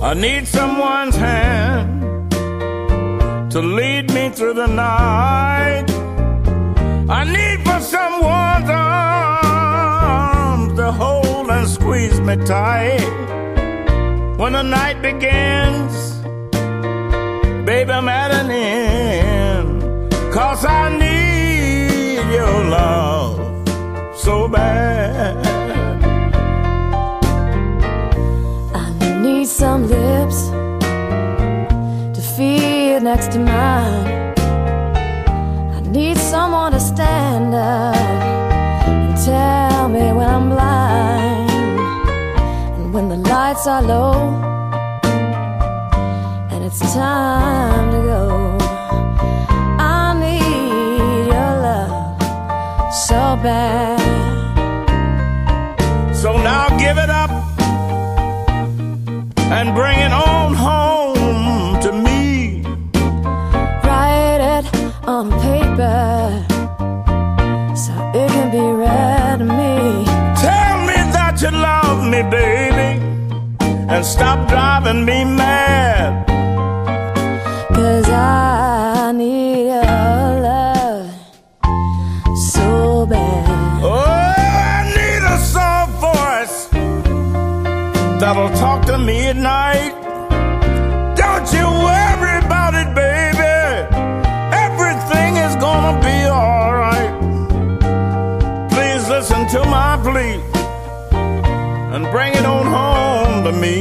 I need someone's hand to lead me through the night. I need for someone's arms to hold and squeeze me tight. When the night begins, baby, I'm at an end, 'cause I need your love so bad. I need some lips to feel next to mine. I need someone to stand up and tell me when I'm blind. And when the lights are low and it's time to go, I need your love so bad. So now give it up and bring it on home to me. Write it on paper so it can be read to me. Tell me that you love me, baby, and stop driving me mad. 'Cause I need your love so bad. Oh, I need a soft voice that'll talk to me at night. Don't you worry about it, baby. Everything is gonna be alright. Please listen to my plea and bring it on home to me.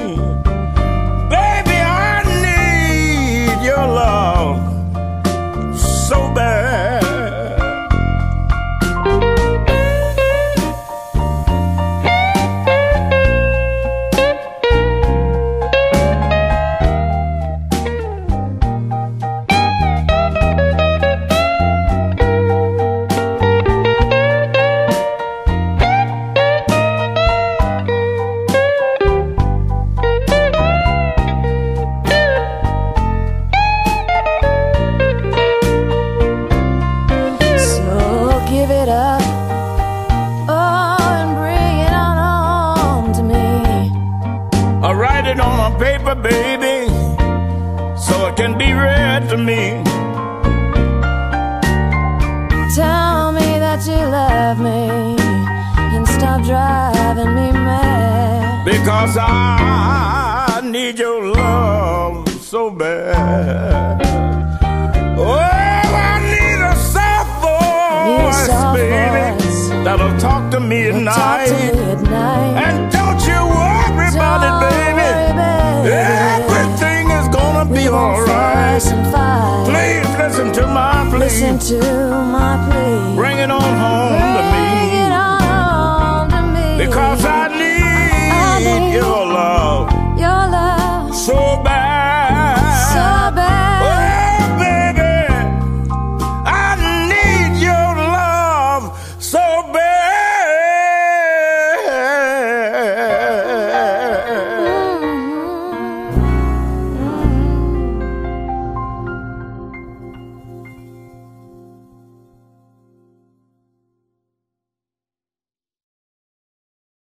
Baby, I need your love so bad. Paper, baby, so it can be read to me. Tell me that you love me and stop driving me mad. Because I need your love so bad. Oh, I need a soft voice, baby, that'll talk to me at night. And don't you worry about it, baby. Everything is gonna be alright. Please listen to my plea. Listen to my plea.